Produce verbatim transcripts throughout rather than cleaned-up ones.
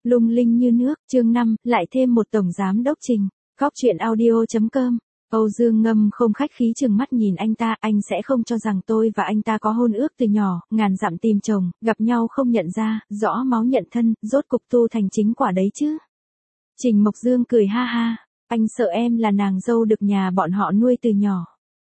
Lung linh như nước, chương năm, lại thêm một tổng giám đốc Trình. Góc chuyện audio chấm com. Âu Dương Ngâm không khách khí chừng mắt nhìn anh ta, anh sẽ không cho rằng tôi và anh ta có hôn ước từ nhỏ, ngàn dặm tìm chồng, gặp nhau không nhận ra, rõ máu nhận thân, rốt cục tu thành chính quả đấy chứ. Trình Mộc Dương cười ha ha, anh sợ em là nàng dâu được nhà bọn họ nuôi từ nhỏ.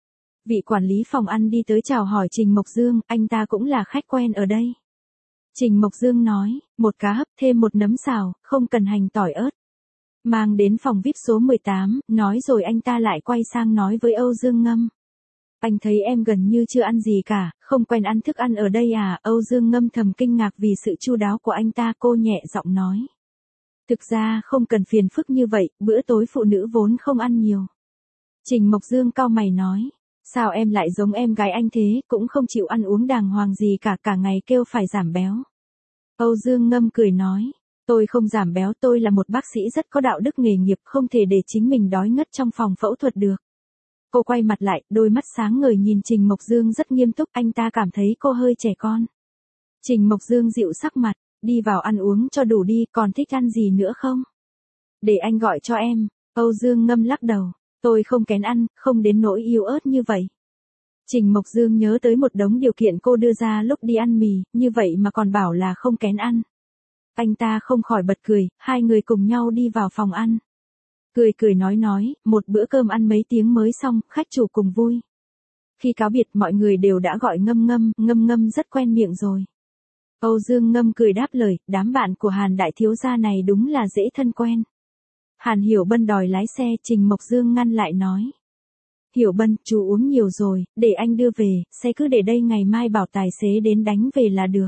Vị quản lý phòng ăn đi tới chào hỏi Trình Mộc Dương, anh ta cũng là khách quen ở đây. Trình Mộc Dương nói, một cá hấp thêm một nấm xào, không cần hành tỏi ớt. Mang đến phòng vi ai pi số mười tám, nói rồi anh ta lại quay sang nói với Âu Dương Ngâm. Anh thấy em gần như chưa ăn gì cả, không quen ăn thức ăn ở đây à? Âu Dương Ngâm thầm kinh ngạc vì sự chu đáo của anh ta, cô nhẹ giọng nói. Thực ra không cần phiền phức như vậy, bữa tối phụ nữ vốn không ăn nhiều. Trình Mộc Dương cau mày nói. Sao em lại giống em gái anh thế, cũng không chịu ăn uống đàng hoàng gì cả, cả ngày kêu phải giảm béo. Âu Dương Ngâm cười nói, tôi không giảm béo, tôi là một bác sĩ rất có đạo đức nghề nghiệp, không thể để chính mình đói ngất trong phòng phẫu thuật được. Cô quay mặt lại, đôi mắt sáng ngời nhìn Trình Mộc Dương rất nghiêm túc, anh ta cảm thấy cô hơi trẻ con. Trình Mộc Dương dịu sắc mặt, đi vào ăn uống cho đủ đi, còn thích ăn gì nữa không? Để anh gọi cho em. Âu Dương Ngâm lắc đầu. Tôi không kén ăn, không đến nỗi yếu ớt như vậy. Trình Mộc Dương nhớ tới một đống điều kiện cô đưa ra lúc đi ăn mì, như vậy mà còn bảo là không kén ăn. Anh ta không khỏi bật cười, hai người cùng nhau đi vào phòng ăn. Cười cười nói nói, một bữa cơm ăn mấy tiếng mới xong, khách chủ cùng vui. Khi cáo biệt mọi người đều đã gọi Ngâm Ngâm, Ngâm Ngâm rất quen miệng rồi. Âu Dương Ngâm cười đáp lời, đám bạn của Hàn đại thiếu gia này đúng là dễ thân quen. Hàn Hiểu Bân đòi lái xe, Trình Mộc Dương ngăn lại nói. Hiểu Bân, chú uống nhiều rồi, để anh đưa về, xe cứ để đây, ngày mai bảo tài xế đến đánh về là được.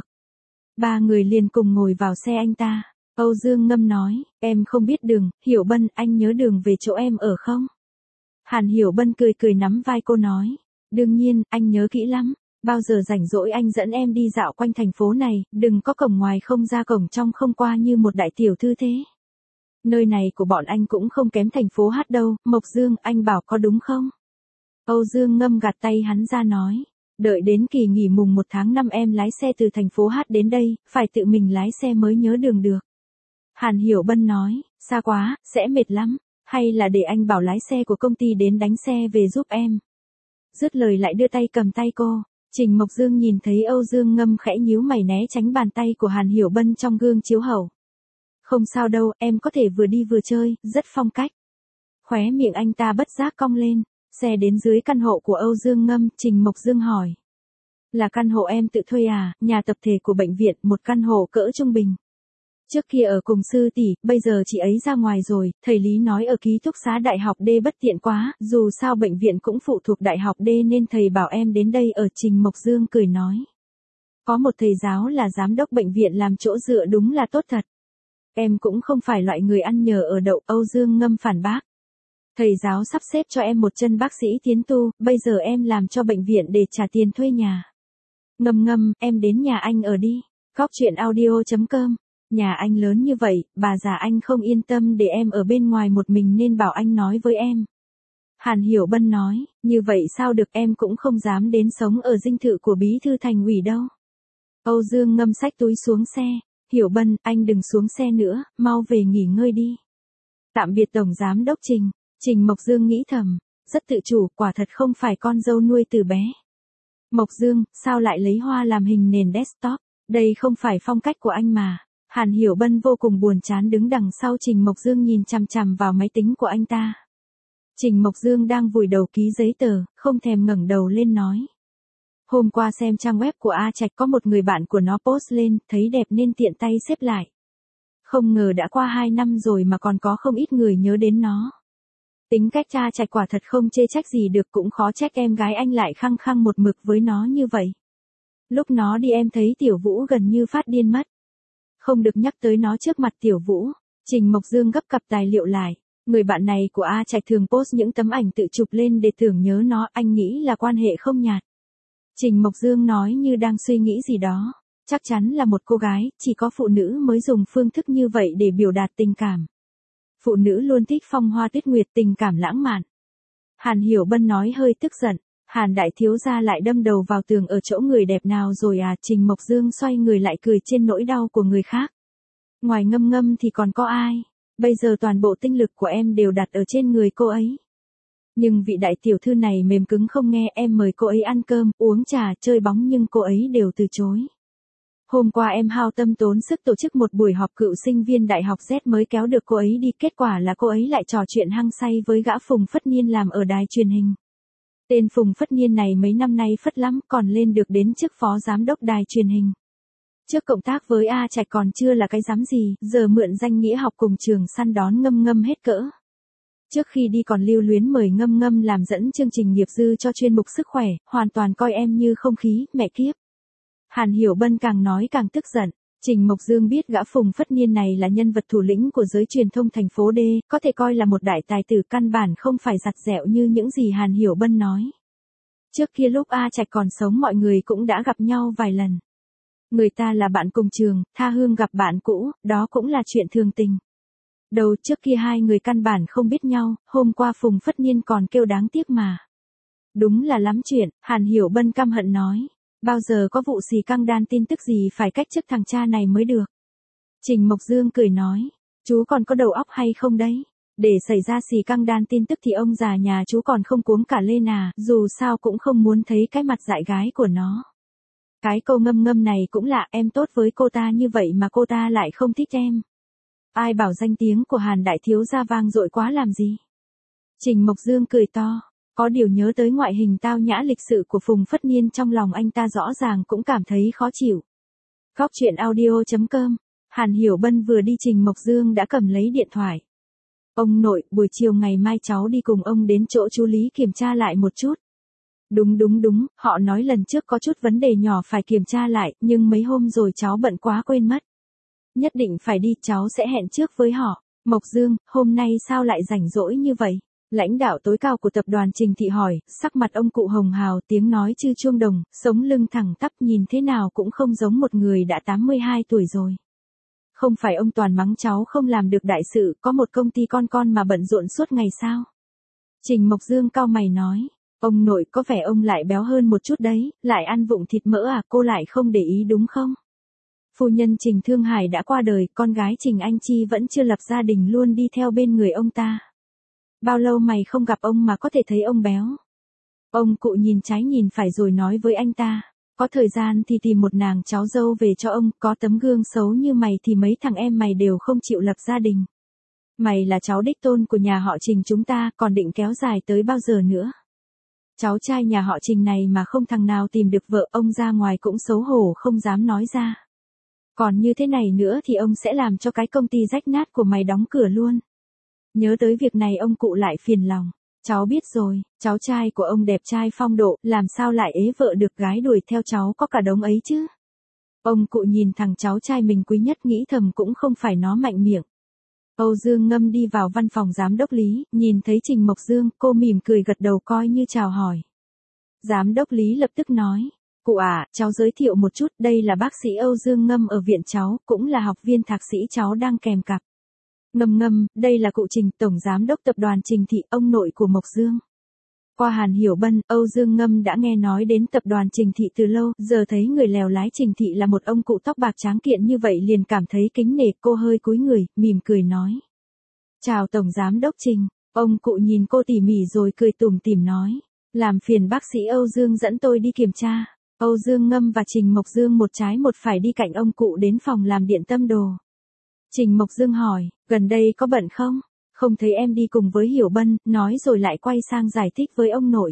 Ba người liền cùng ngồi vào xe anh ta. Âu Dương Ngâm nói, em không biết đường, Hiểu Bân, anh nhớ đường về chỗ em ở không? Hàn Hiểu Bân cười cười nắm vai cô nói, đương nhiên, anh nhớ kỹ lắm, bao giờ rảnh rỗi anh dẫn em đi dạo quanh thành phố này, đừng có cổng ngoài không ra cổng trong không qua như một đại tiểu thư thế. Nơi này của bọn anh cũng không kém thành phố Hát đâu, Mộc Dương, anh bảo có đúng không? Âu Dương Ngâm gạt tay hắn ra nói, đợi đến kỳ nghỉ mùng một tháng năm em lái xe từ thành phố Hát đến đây, phải tự mình lái xe mới nhớ đường được. Hàn Hiểu Bân nói, xa quá, sẽ mệt lắm, hay là để anh bảo lái xe của công ty đến đánh xe về giúp em. Dứt lời lại đưa tay cầm tay cô. Trình Mộc Dương nhìn thấy Âu Dương Ngâm khẽ nhíu mày né tránh bàn tay của Hàn Hiểu Bân trong gương chiếu hậu. Không sao đâu, em có thể vừa đi vừa chơi, rất phong cách. Khóe miệng anh ta bất giác cong lên, xe đến dưới căn hộ của Âu Dương Ngâm, Trình Mộc Dương hỏi. Là căn hộ em tự thuê à, nhà tập thể của bệnh viện, một căn hộ cỡ trung bình. Trước kia ở cùng sư tỷ, bây giờ chị ấy ra ngoài rồi, thầy Lý nói ở ký túc xá đại học D bất tiện quá, dù sao bệnh viện cũng phụ thuộc đại học D nên thầy bảo em đến đây ở. Trình Mộc Dương cười nói. Có một thầy giáo là giám đốc bệnh viện làm chỗ dựa đúng là tốt thật. Em cũng không phải loại người ăn nhờ ở đậu, Âu Dương Ngâm phản bác. Thầy giáo sắp xếp cho em một chân bác sĩ tiến tu, bây giờ em làm cho bệnh viện để trả tiền thuê nhà. Ngâm Ngâm, em đến nhà anh ở đi. Góc chuyện audio chấm com. Nhà anh lớn như vậy, bà già anh không yên tâm để em ở bên ngoài một mình nên bảo anh nói với em. Hàn Hiểu Bân nói, như vậy sao được, em cũng không dám đến sống ở dinh thự của bí thư thành ủy đâu. Âu Dương Ngâm xách túi xuống xe. Hiểu Bân, anh đừng xuống xe nữa, mau về nghỉ ngơi đi. Tạm biệt Tổng Giám đốc Trình. Trình Mộc Dương nghĩ thầm, rất tự chủ, quả thật không phải con dâu nuôi từ bé. Mộc Dương, sao lại lấy hoa làm hình nền desktop, đây không phải phong cách của anh mà. Hàn Hiểu Bân vô cùng buồn chán đứng đằng sau Trình Mộc Dương nhìn chằm chằm vào máy tính của anh ta. Trình Mộc Dương đang vùi đầu ký giấy tờ, không thèm ngẩng đầu lên nói. Hôm qua xem trang web của A Trạch có một người bạn của nó post lên, thấy đẹp nên tiện tay xếp lại. Không ngờ đã qua hai năm rồi mà còn có không ít người nhớ đến nó. Tính cách A Trạch quả thật không chê trách gì được, cũng khó trách em gái anh lại khăng khăng một mực với nó như vậy. Lúc nó đi em thấy Tiểu Vũ gần như phát điên mất. Không được nhắc tới nó trước mặt Tiểu Vũ. Trình Mộc Dương gấp cặp tài liệu lại. Người bạn này của A Trạch thường post những tấm ảnh tự chụp lên để tưởng nhớ nó, anh nghĩ là quan hệ không nhạt. Trình Mộc Dương nói như đang suy nghĩ gì đó. Chắc chắn là một cô gái, chỉ có phụ nữ mới dùng phương thức như vậy để biểu đạt tình cảm. Phụ nữ luôn thích phong hoa tuyết nguyệt, tình cảm lãng mạn. Hàn Hiểu Bân nói hơi tức giận. Hàn đại thiếu gia lại đâm đầu vào tường ở chỗ người đẹp nào rồi à? Trình Mộc Dương xoay người lại cười trên nỗi đau của người khác. Ngoài Ngâm Ngâm thì còn có ai? Bây giờ toàn bộ tinh lực của em đều đặt ở trên người cô ấy. Nhưng vị đại tiểu thư này mềm cứng không nghe, em mời cô ấy ăn cơm, uống trà, chơi bóng nhưng cô ấy đều từ chối. Hôm qua em hao tâm tốn sức tổ chức một buổi họp cựu sinh viên đại học Z mới kéo được cô ấy đi, kết quả là cô ấy lại trò chuyện hăng say với gã Phùng Phất Niên làm ở đài truyền hình. Tên Phùng Phất Niên này mấy năm nay phất lắm, còn lên được đến chức phó giám đốc đài truyền hình. Trước cộng tác với A Trạch còn chưa là cái dám gì, giờ mượn danh nghĩa học cùng trường săn đón Ngâm Ngâm hết cỡ. Trước khi đi còn lưu luyến mời Ngâm Ngâm làm dẫn chương trình nghiệp dư cho chuyên mục sức khỏe, hoàn toàn coi em như không khí, mẹ kiếp. Hàn Hiểu Bân càng nói càng tức giận. Trình Mộc Dương biết gã Phùng Phất Niên này là nhân vật thủ lĩnh của giới truyền thông thành phố D, có thể coi là một đại tài tử, căn bản không phải giặt dẹo như những gì Hàn Hiểu Bân nói. Trước kia lúc A Trạch còn sống mọi người cũng đã gặp nhau vài lần. Người ta là bạn cùng trường, tha hương gặp bạn cũ, đó cũng là chuyện thường tình. Đầu trước kia hai người căn bản không biết nhau, hôm qua Phùng Phất Niên còn kêu đáng tiếc mà. Đúng là lắm chuyện, Hàn Hiểu Bân căm hận nói. Bao giờ có vụ xì căng đan tin tức gì phải cách chức thằng cha này mới được. Trình Mộc Dương cười nói, chú còn có đầu óc hay không đấy? Để xảy ra xì căng đan tin tức thì ông già nhà chú còn không cuống cả lên à, dù sao cũng không muốn thấy cái mặt dại gái của nó. Cái câu Ngâm Ngâm này cũng lạ, em tốt với cô ta như vậy mà cô ta lại không thích em. Ai bảo danh tiếng của Hàn đại thiếu gia vang dội quá làm gì? Trình Mộc Dương cười to. Có điều nhớ tới ngoại hình tao nhã lịch sự của Phùng Phất Niên, trong lòng anh ta rõ ràng cũng cảm thấy khó chịu. Góc chuyện audio chấm com. Hàn Hiểu Bân vừa đi Trình Mộc Dương đã cầm lấy điện thoại. Ông nội, buổi chiều ngày mai cháu đi cùng ông đến chỗ chú Lý kiểm tra lại một chút. Đúng đúng đúng, họ nói lần trước có chút vấn đề nhỏ phải kiểm tra lại, nhưng mấy hôm rồi cháu bận quá quên mất. Nhất định phải đi, cháu sẽ hẹn trước với họ. Mộc Dương, hôm nay sao lại rảnh rỗi như vậy? Lãnh đạo tối cao của tập đoàn Trình Thị hỏi, sắc mặt ông cụ hồng hào, tiếng nói chư chuông đồng, sống lưng thẳng tắp, nhìn thế nào cũng không giống một người đã tám mươi hai tuổi rồi. Không phải ông toàn mắng cháu không làm được đại sự, có một công ty con con mà bận rộn suốt ngày sao? Trình Mộc Dương cau mày nói, ông nội, có vẻ ông lại béo hơn một chút đấy, lại ăn vụng thịt mỡ à, cô lại không để ý đúng không? Phu nhân Trình Thương Hải đã qua đời, con gái Trình Anh Chi vẫn chưa lập gia đình luôn đi theo bên người ông ta. Bao lâu mày không gặp ông mà có thể thấy ông béo? Ông cụ nhìn trái nhìn phải rồi nói với anh ta, có thời gian thì tìm một nàng cháu dâu về cho ông, có tấm gương xấu như mày thì mấy thằng em mày đều không chịu lập gia đình. Mày là cháu đích tôn của nhà họ Trình chúng ta, còn định kéo dài tới bao giờ nữa? Cháu trai nhà họ Trình này mà không thằng nào tìm được vợ, ông ra ngoài cũng xấu hổ không dám nói ra. Còn như thế này nữa thì ông sẽ làm cho cái công ty rách nát của mày đóng cửa luôn. Nhớ tới việc này ông cụ lại phiền lòng. Cháu biết rồi, cháu trai của ông đẹp trai phong độ, làm sao lại ế vợ được, gái đuổi theo cháu có cả đống ấy chứ. Ông cụ nhìn thằng cháu trai mình quý nhất nghĩ thầm cũng không phải nó mạnh miệng. Âu Dương Ngâm đi vào văn phòng giám đốc Lý, nhìn thấy Trình Mộc Dương, cô mỉm cười gật đầu coi như chào hỏi. Giám đốc Lý lập tức nói, cụ à, cháu giới thiệu một chút, đây là bác sĩ Âu Dương Ngâm ở viện cháu, cũng là học viên thạc sĩ cháu đang kèm cặp. Ngâm Ngâm, đây là cụ Trình, tổng giám đốc tập đoàn Trình Thị, ông nội của Mộc Dương. Qua Hàn Hiểu Bân, Âu Dương Ngâm đã nghe nói đến tập đoàn Trình Thị từ lâu, giờ thấy người lèo lái Trình Thị là một ông cụ tóc bạc tráng kiện như vậy liền cảm thấy kính nể, cô hơi cúi người, mỉm cười nói. Chào tổng giám đốc Trình, ông cụ nhìn cô tỉ mỉ rồi cười tủm tỉm nói. Làm phiền bác sĩ Âu Dương dẫn tôi đi kiểm tra. Âu Dương Ngâm và Trình Mộc Dương một trái một phải đi cạnh ông cụ đến phòng làm điện tâm đồ. Trình Mộc Dương hỏi, gần đây có bận không? Không thấy em đi cùng với Hiểu Bân, nói rồi lại quay sang giải thích với ông nội.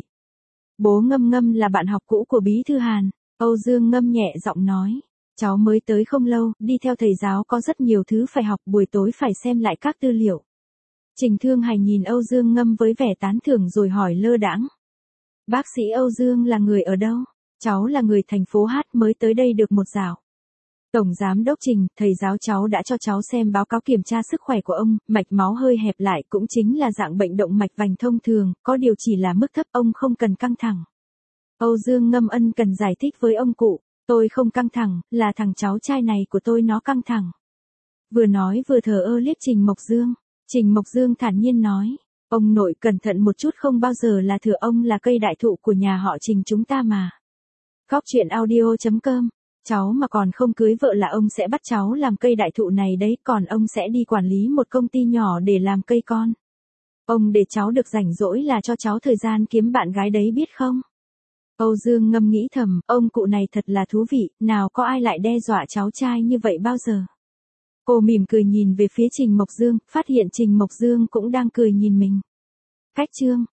Bố Ngâm Ngâm là bạn học cũ của Bí thư Hàn. Âu Dương Ngâm nhẹ giọng nói, cháu mới tới không lâu, đi theo thầy giáo có rất nhiều thứ phải học, buổi tối phải xem lại các tư liệu. Trình Thương Hải nhìn Âu Dương Ngâm với vẻ tán thưởng rồi hỏi lơ đãng. Bác sĩ Âu Dương là người ở đâu? Cháu là người thành phố Hát mới tới đây được một dạo. Tổng giám đốc Trình, thầy giáo cháu đã cho cháu xem báo cáo kiểm tra sức khỏe của ông, mạch máu hơi hẹp lại cũng chính là dạng bệnh động mạch vành thông thường, có điều chỉ là mức thấp, ông không cần căng thẳng. Âu Dương Ngâm ân cần giải thích với ông cụ, tôi không căng thẳng, là thằng cháu trai này của tôi nó căng thẳng. Vừa nói vừa thờ ơ liếc Trình Mộc Dương. Trình Mộc Dương thản nhiên nói, ông nội cẩn thận một chút, không bao giờ là thừa, ông là cây đại thụ của nhà họ Trình chúng ta mà. Góc chuyện audio chấm com Cháu mà còn không cưới vợ là ông sẽ bắt cháu làm cây đại thụ này đấy, còn ông sẽ đi quản lý một công ty nhỏ để làm cây con. Ông để cháu được rảnh rỗi là cho cháu thời gian kiếm bạn gái đấy biết không? Âu Dương ngâm nghĩ thầm, ông cụ này thật là thú vị, nào có ai lại đe dọa cháu trai như vậy bao giờ. Cô mỉm cười nhìn về phía Trình Mộc Dương, phát hiện Trình Mộc Dương cũng đang cười nhìn mình. Cách chương